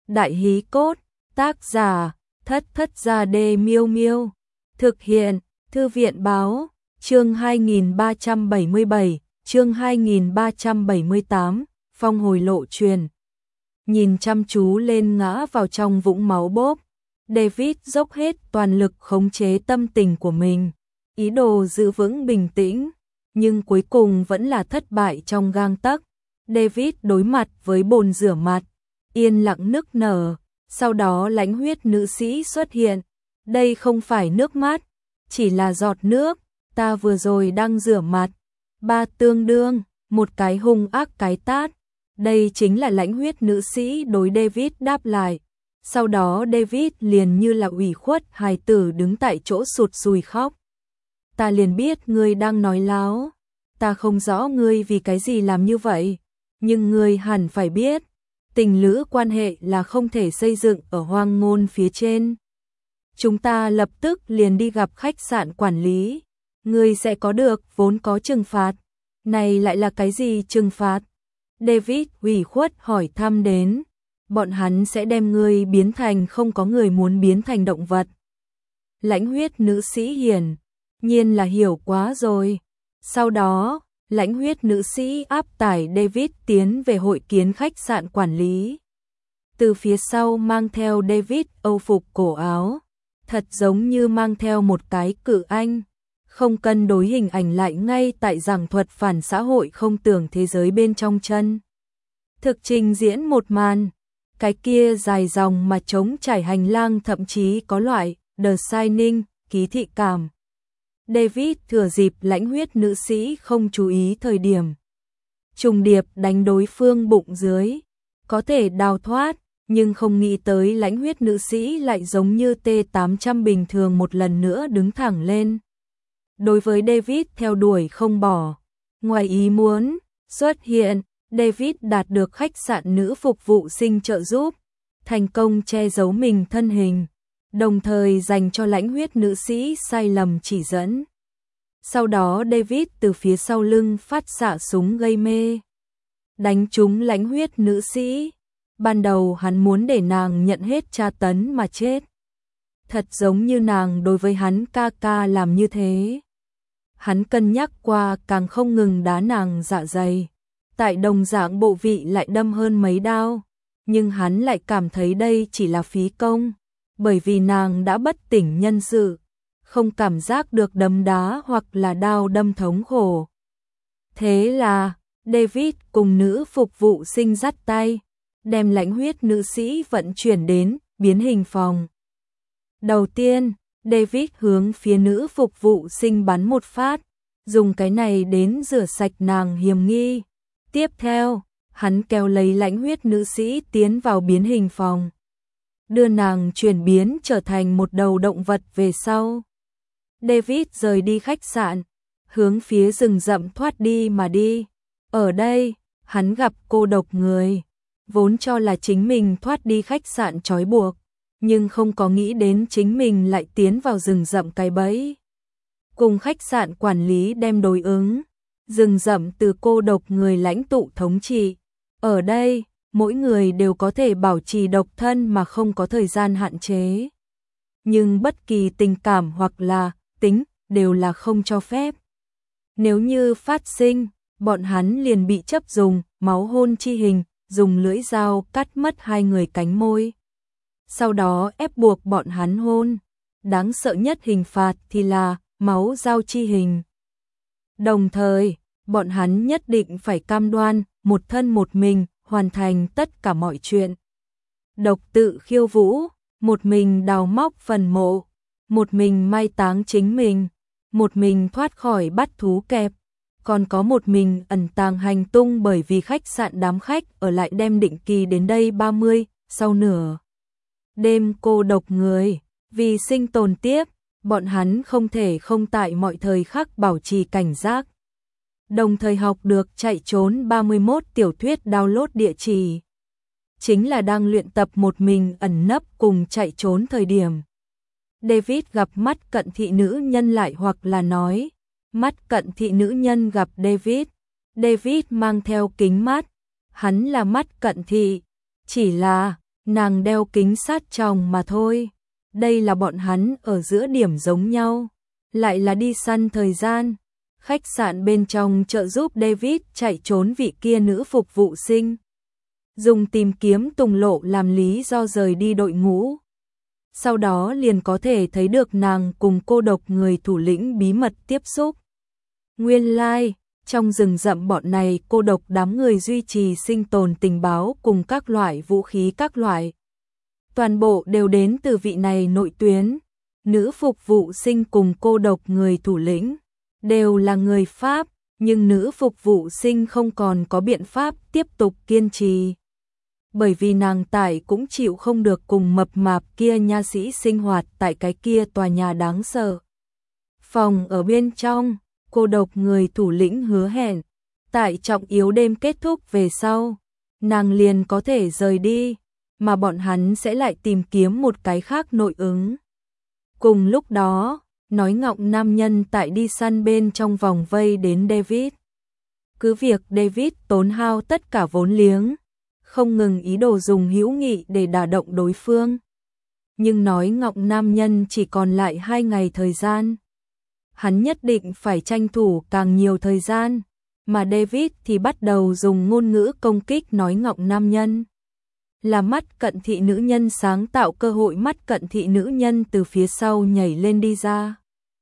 Đại hí cốt, tác giả, Thất Thất Gia Đê Miêu Miêu. Thực hiện, Thư viện báo, chương 2377, chương 2378, phong hồi lộ truyền. Nhìn chăm chú lên ngã vào trong vũng máu bốp, David dốc hết toàn lực khống chế tâm tình của mình, ý đồ giữ vững bình tĩnh, nhưng cuối cùng vẫn là thất bại trong gang tấc. David đối mặt với bồn rửa mặt, yên lặng nức nở, sau đó lãnh huyết nữ sĩ xuất hiện. Đây không phải nước mắt, chỉ là giọt nước, ta vừa rồi đang rửa mặt. Ba tương đương, một cái hung ác cái tát. Đây chính là lãnh huyết nữ sĩ đối David đáp lại. Sau đó David liền như là ủy khuất hài tử đứng tại chỗ sụt sùi khóc. Ta liền biết ngươi đang nói láo. Ta không rõ ngươi vì cái gì làm như vậy, nhưng ngươi hẳn phải biết, tình lữ quan hệ là không thể xây dựng ở hoang ngôn phía trên. Chúng ta lập tức liền đi gặp khách sạn quản lý, ngươi sẽ có được vốn có trừng phạt. Này lại là cái gì trừng phạt? David ủy khuất hỏi thăm đến. Bọn hắn sẽ đem ngươi biến thành không có người muốn biến thành động vật. Lãnh huyết nữ sĩ hiển nhiên là hiểu quá rồi. Sau đó, lãnh huyết nữ sĩ áp tải David tiến về hội kiến khách sạn quản lý. Từ phía sau mang theo David âu phục cổ áo, thật giống như mang theo một cái cự anh. Không cân đối hình ảnh lại ngay tại giảng thuật phản xã hội không tưởng thế giới bên trong chân. Thực trình diễn một màn, cái kia dài dòng mà trống trải hành lang thậm chí có loại The Shining, ký thị cảm. David thừa dịp lãnh huyết nữ sĩ không chú ý thời điểm trùng điệp đánh đối phương bụng dưới, có thể đào thoát, nhưng không nghĩ tới lãnh huyết nữ sĩ lại giống như T-800 bình thường một lần nữa đứng thẳng lên. Đối với David theo đuổi không bỏ, ngoài ý muốn xuất hiện, David đạt được khách sạn nữ phục vụ sinh trợ giúp, thành công che giấu mình thân hình, đồng thời dành cho lãnh huyết nữ sĩ sai lầm chỉ dẫn. Sau đó David từ phía sau lưng phát xạ súng gây mê, đánh trúng lãnh huyết nữ sĩ. Ban đầu hắn muốn để nàng nhận hết tra tấn mà chết, thật giống như nàng đối với hắn ca ca làm như thế. Hắn cân nhắc qua càng không ngừng đá nàng dạ dày, tại đồng dạng bộ vị lại đâm hơn mấy đao, nhưng hắn lại cảm thấy đây chỉ là phí công, bởi vì nàng đã bất tỉnh nhân sự, không cảm giác được đấm đá hoặc là đao đâm thống khổ. Thế là, David cùng nữ phục vụ sinh dắt tay, đem lãnh huyết nữ sĩ vận chuyển đến biến hình phòng. Đầu tiên, David hướng phía nữ phục vụ sinh bắn một phát, dùng cái này đến rửa sạch nàng hiểm nghi. Tiếp theo, hắn kéo lấy lãnh huyết nữ sĩ tiến vào biến hình phòng, đưa nàng chuyển biến trở thành một đầu động vật về sau. David rời đi khách sạn, hướng phía rừng rậm thoát đi mà đi. Ở đây, hắn gặp cô độc người, vốn cho là chính mình thoát đi khách sạn trói buộc, nhưng không có nghĩ đến chính mình lại tiến vào rừng rậm cái bẫy. Cùng khách sạn quản lý đem đối ứng, rừng rậm từ cô độc người lãnh tụ thống trị. Ở đây, mỗi người đều có thể bảo trì độc thân mà không có thời gian hạn chế. Nhưng bất kỳ tình cảm hoặc là tính đều là không cho phép. Nếu như phát sinh, bọn hắn liền bị chấp dùng máu hôn chi hình, dùng lưỡi dao cắt mất hai người cánh môi. Sau đó ép buộc bọn hắn hôn. Đáng sợ nhất hình phạt thì là máu dao chi hình. Đồng thời, bọn hắn nhất định phải cam đoan một thân một mình hoàn thành tất cả mọi chuyện. Độc tự khiêu vũ, một mình đào móc phần mộ, một mình mai táng chính mình, một mình thoát khỏi bắt thú kẹp, còn có một mình ẩn tàng hành tung bởi vì khách sạn đám khách ở lại đem định kỳ đến đây 30, sau nửa đêm cô độc người, vì sinh tồn tiếp, bọn hắn không thể không tại mọi thời khắc bảo trì cảnh giác. Đồng thời học được chạy trốn 31 tiểu thuyết download địa chỉ. Chính là đang luyện tập một mình ẩn nấp cùng chạy trốn thời điểm. David gặp mắt cận thị nữ nhân lại hoặc là nói, mắt cận thị nữ nhân gặp David. David mang theo kính mắt, hắn là mắt cận thị, chỉ là Nàng đeo kính sát tròng mà thôi. Đây là bọn hắn ở giữa điểm giống nhau. Lại là đi săn thời gian. Khách sạn bên trong trợ giúp David chạy trốn vị kia nữ phục vụ sinh. Dùng tìm kiếm Tùng Lộ làm lý do rời đi đội ngũ. Sau đó liền có thể thấy được nàng cùng cô độc người thủ lĩnh bí mật tiếp xúc. Nguyên lai, trong rừng rậm bọn này cô độc đám người duy trì sinh tồn tình báo cùng các loại vũ khí các loại. Toàn bộ đều đến từ vị này nội tuyến. Nữ phục vụ sinh cùng cô độc người thủ lĩnh đều là người Pháp, nhưng nữ phục vụ sinh không còn có biện pháp tiếp tục kiên trì. Bởi vì nàng tải cũng chịu không được cùng mập mạp kia nha sĩ sinh hoạt tại cái kia tòa nhà đáng sợ. Phòng ở bên trong, cô độc người thủ lĩnh hứa hẹn, tại trọng yếu đêm kết thúc về sau, nàng liền có thể rời đi, mà bọn hắn sẽ lại tìm kiếm một cái khác nội ứng. Cùng lúc đó, nói ngọng nam nhân tại đi săn bên trong vòng vây đến David. Cứ việc David tốn hao tất cả vốn liếng, không ngừng ý đồ dùng hữu nghị để đả động đối phương. Nhưng nói ngọng nam nhân chỉ còn lại 2 ngày thời gian. Hắn nhất định phải tranh thủ càng nhiều thời gian, mà David thì bắt đầu dùng ngôn ngữ công kích nói ngọng nam nhân. Là mắt cận thị nữ nhân sáng tạo cơ hội mắt cận thị nữ nhân từ phía sau nhảy lên đi ra.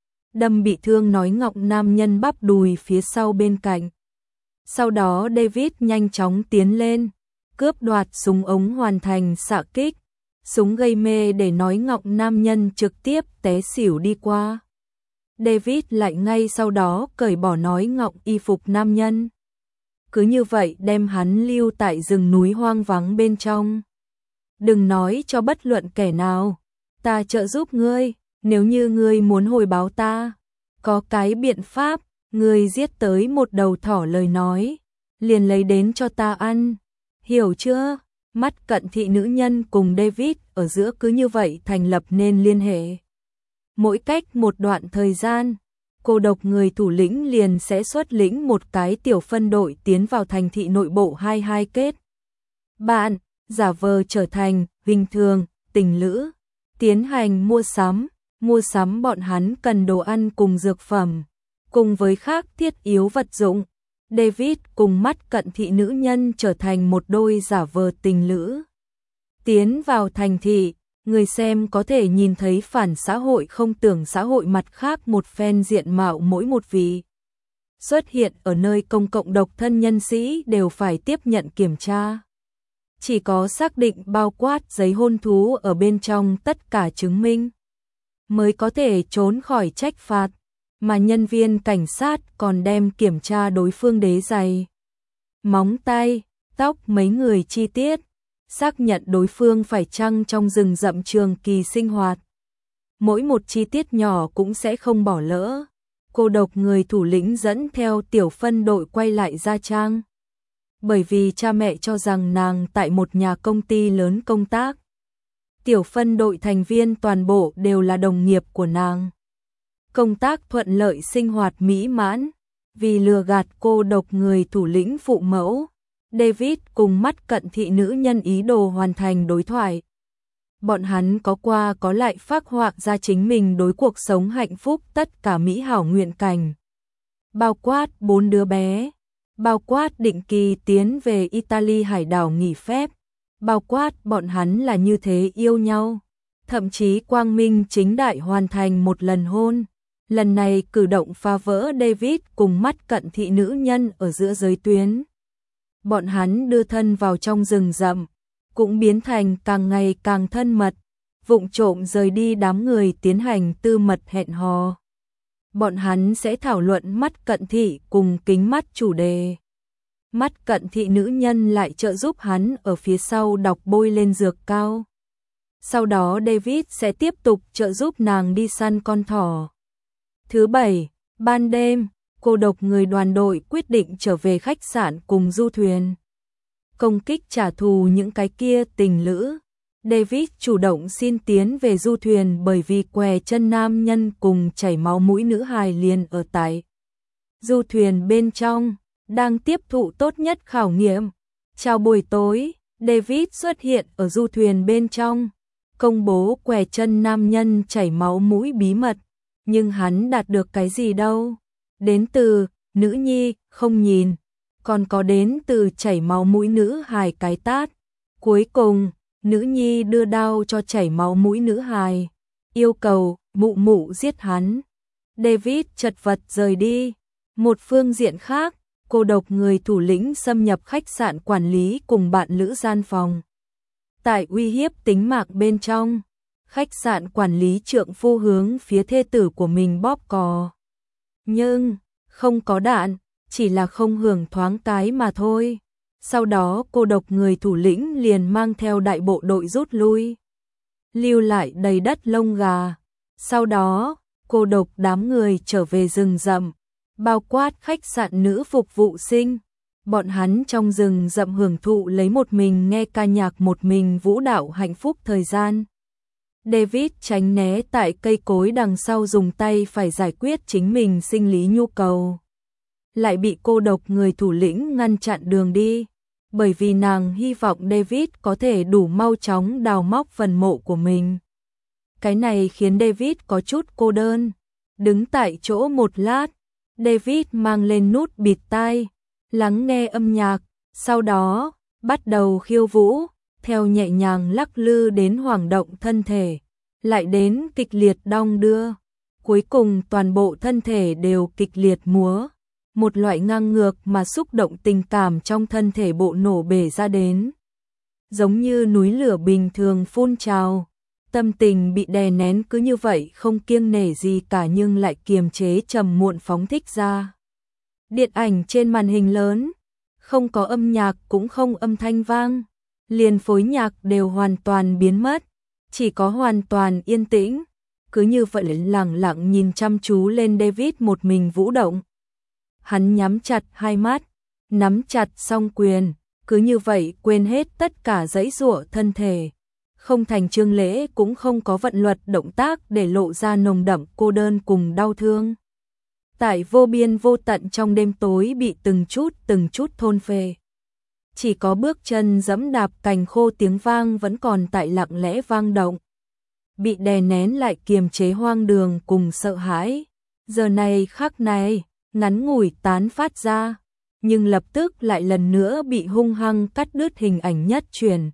Đâm bị thương nói ngọng nam nhân bắp đùi phía sau bên cạnh. Sau đó David nhanh chóng tiến lên, cướp đoạt súng ống hoàn thành xạ kích, súng gây mê để nói ngọng nam nhân trực tiếp té xỉu đi qua. David lại ngay sau đó cởi bỏ nói ngọng y phục nam nhân. Cứ như vậy đem hắn lưu tại rừng núi hoang vắng bên trong. Đừng nói cho bất luận kẻ nào, ta trợ giúp ngươi, nếu như ngươi muốn hồi báo ta, có cái biện pháp, ngươi giết tới một đầu thỏ lời nói, liền lấy đến cho ta ăn, hiểu chưa? Mắt cận thị nữ nhân cùng David ở giữa cứ như vậy thành lập nên liên hệ. Mỗi cách một đoạn thời gian, cô độc người thủ lĩnh liền sẽ xuất lĩnh một cái tiểu phân đội tiến vào thành thị nội bộ 22 kết. Bạn, giả vờ trở thành, bình thường, tình lữ, tiến hành mua sắm bọn hắn cần đồ ăn cùng dược phẩm, cùng với khác thiết yếu vật dụng. David cùng mắt cận thị nữ nhân trở thành một đôi giả vờ tình lữ. Tiến vào thành thị, người xem có thể nhìn thấy phản xã hội không tưởng xã hội mặt khác một phen diện mạo mỗi một vị. Xuất hiện ở nơi công cộng độc thân nhân sĩ đều phải tiếp nhận kiểm tra. Chỉ có xác định bao quát giấy hôn thú ở bên trong tất cả chứng minh, mới có thể trốn khỏi trách phạt, mà nhân viên cảnh sát còn đem kiểm tra đối phương đế giày, móng tay, tóc mấy người chi tiết, xác nhận đối phương phải chăng trong rừng rậm trường kỳ sinh hoạt. Mỗi một chi tiết nhỏ cũng sẽ không bỏ lỡ. Cô độc người thủ lĩnh dẫn theo tiểu phân đội quay lại Gia Trang. Bởi vì cha mẹ cho rằng nàng tại một nhà công ty lớn công tác. Tiểu phân đội thành viên toàn bộ đều là đồng nghiệp của nàng. Công tác thuận lợi sinh hoạt mỹ mãn. Vì lừa gạt cô độc người thủ lĩnh phụ mẫu, David cùng mắt cận thị nữ nhân ý đồ hoàn thành đối thoại. Bọn hắn có qua có lại phác họa ra chính mình đối cuộc sống hạnh phúc tất cả mỹ hảo nguyện cảnh. Bao quát 4 đứa bé, bao quát định kỳ tiến về Italy hải đảo nghỉ phép, bao quát bọn hắn là như thế yêu nhau, thậm chí quang minh chính đại hoàn thành một lần hôn. Lần này cử động phá vỡ David cùng mắt cận thị nữ nhân ở giữa giới tuyến. Bọn hắn đưa thân vào trong rừng rậm, cũng biến thành càng ngày càng thân mật, vụng trộm rời đi đám người tiến hành tư mật hẹn hò. Bọn hắn sẽ thảo luận mắt cận thị cùng kính mắt chủ đề. Mắt cận thị nữ nhân lại trợ giúp hắn ở phía sau đọc bôi lên dược cao. Sau đó David sẽ tiếp tục trợ giúp nàng đi săn con thỏ. Thứ bảy, ban đêm, cô độc người đoàn đội quyết định trở về khách sạn cùng du thuyền. Công kích trả thù những cái kia tình lữ. David chủ động xin tiến về du thuyền bởi vì què chân nam nhân cùng chảy máu mũi nữ hài liền ở tại du thuyền bên trong, đang tiếp thụ tốt nhất khảo nghiệm. Chào buổi tối, David xuất hiện ở du thuyền bên trong, công bố què chân nam nhân chảy máu mũi bí mật, nhưng hắn đạt được cái gì đâu? Đến từ nữ nhi không nhìn, còn có đến từ chảy máu mũi nữ hài cái tát. Cuối cùng, nữ nhi đưa đao cho chảy máu mũi nữ hài, yêu cầu mụ mụ giết hắn. David chật vật rời đi. Một phương diện khác, cô độc người thủ lĩnh xâm nhập khách sạn quản lý cùng bạn lữ gian phòng. Tại uy hiếp tính mạng bên trong, khách sạn quản lý trượng phu hướng phía thê tử của mình bóp cò. Nhưng, không có đạn, chỉ là không hưởng thoáng cái mà thôi. Sau đó cô độc người thủ lĩnh liền mang theo đại bộ đội rút lui, lưu lại đầy đất lông gà. Sau đó, cô độc đám người trở về rừng rậm, bao quát khách sạn nữ phục vụ sinh. Bọn hắn trong rừng rậm hưởng thụ lấy một mình nghe ca nhạc, một mình vũ đạo hạnh phúc thời gian. David tránh né tại cây cối đằng sau, dùng tay phải giải quyết chính mình sinh lý nhu cầu. Lại bị cô độc người thủ lĩnh ngăn chặn đường đi, bởi vì nàng hy vọng David có thể đủ mau chóng đào móc phần mộ của mình. Cái này khiến David có chút cô đơn. Đứng tại chỗ một lát, David mang lên nút bịt tai, lắng nghe âm nhạc, sau đó bắt đầu khiêu vũ, theo nhẹ nhàng lắc lư đến hoảng động thân thể, lại đến kịch liệt đong đưa. Cuối cùng toàn bộ thân thể đều kịch liệt múa, một loại ngang ngược mà xúc động tình cảm trong thân thể bộ nổ bể ra đến, giống như núi lửa bình thường phun trào. Tâm tình bị đè nén cứ như vậy không kiêng nể gì cả, nhưng lại kiềm chế trầm muộn phóng thích ra. Điện ảnh trên màn hình lớn, không có âm nhạc cũng không âm thanh vang, liền phối nhạc đều hoàn toàn biến mất, chỉ có hoàn toàn yên tĩnh. Cứ như vậy lặng lặng nhìn chăm chú lên David một mình vũ động. Hắn nhắm chặt hai mắt, nắm chặt song quyền, cứ như vậy quên hết tất cả giãy giụa thân thể. Không thành chương lễ cũng không có vận luật động tác để lộ ra nồng đậm cô đơn cùng đau thương. Tại vô biên vô tận trong đêm tối bị từng chút thôn phệ. Chỉ có bước chân giẫm đạp cành khô tiếng vang vẫn còn tại lặng lẽ vang động. Bị đè nén lại kiềm chế hoang đường cùng sợ hãi. Giờ này khắc này, ngắn ngủi tán phát ra, nhưng lập tức lại lần nữa bị hung hăng cắt đứt hình ảnh nhất truyền.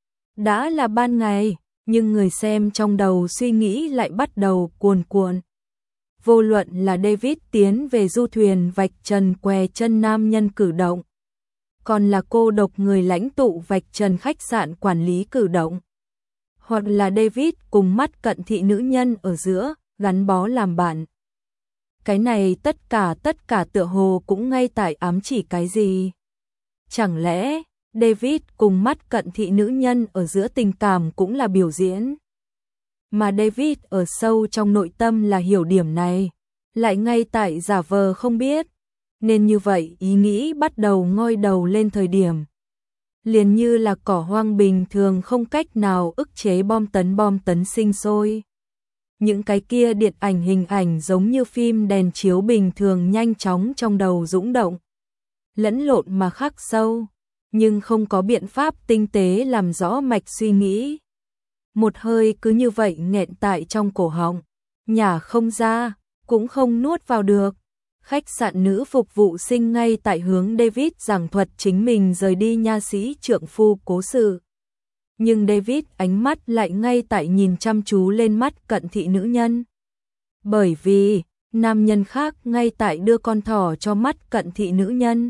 Đã là ban ngày, nhưng người xem trong đầu suy nghĩ lại bắt đầu cuồn cuộn. Vô luận là David tiến về du thuyền vạch trần què chân nam nhân cử động, còn là cô độc người lãnh tụ vạch trần khách sạn quản lý cử động, hoặc là David cùng mắt cận thị nữ nhân ở giữa gắn bó làm bạn. Cái này tất cả tựa hồ cũng ngay tại ám chỉ cái gì? Chẳng lẽ David cùng mắt cận thị nữ nhân ở giữa tình cảm cũng là biểu diễn? Mà David ở sâu trong nội tâm là hiểu điểm này, lại ngay tại giả vờ không biết. Nên như vậy ý nghĩ bắt đầu ngoi đầu lên thời điểm, liền như là cỏ hoang bình thường không cách nào ức chế bom tấn sinh sôi. Những cái kia điện ảnh hình ảnh giống như phim đèn chiếu bình thường nhanh chóng trong đầu dũng động, lẫn lộn mà khắc sâu, nhưng không có biện pháp tinh tế làm rõ mạch suy nghĩ. Một hơi cứ như vậy nghẹn tại trong cổ họng, nhả không ra, cũng không nuốt vào được. Khách sạn nữ phục vụ sinh ngay tại hướng David giảng thuật chính mình rời đi nha sĩ trượng phu cố sự. Nhưng David ánh mắt lại ngay tại nhìn chăm chú lên mắt cận thị nữ nhân. Bởi vì, nam nhân khác ngay tại đưa con thỏ cho mắt cận thị nữ nhân.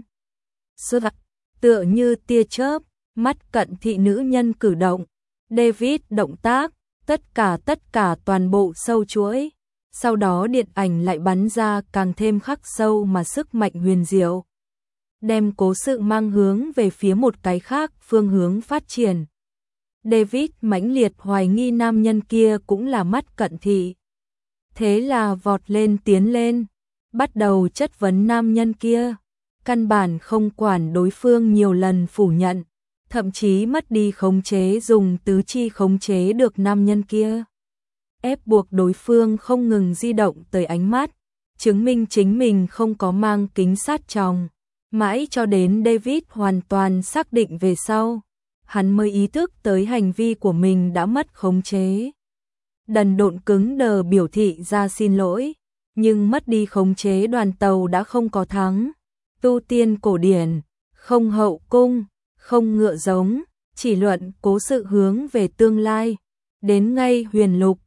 Tựa như tia chớp, mắt cận thị nữ nhân cử động. David động tác, tất cả toàn bộ sâu chuỗi. Sau đó điện ảnh lại bắn ra càng thêm khắc sâu mà sức mạnh huyền diệu, đem cố sự mang hướng về phía một cái khác phương hướng phát triển. David mãnh liệt hoài nghi nam nhân kia cũng là mắt cận thị. Thế là vọt lên tiến lên, bắt đầu chất vấn nam nhân kia, căn bản không quản đối phương nhiều lần phủ nhận, thậm chí mất đi khống chế, dùng tứ chi khống chế được nam nhân kia, ép buộc đối phương không ngừng di động tới ánh mắt, chứng minh chính mình không có mang kính sát tròng, mãi cho đến David hoàn toàn xác định về sau, hắn mới ý thức tới hành vi của mình đã mất khống chế. Đần độn cứng đờ biểu thị ra xin lỗi, nhưng mất đi khống chế đoàn tàu đã không có thắng. Tu tiên cổ điển, không hậu cung, không ngựa giống, chỉ luận cố sự hướng về tương lai. Đến ngay huyền lục,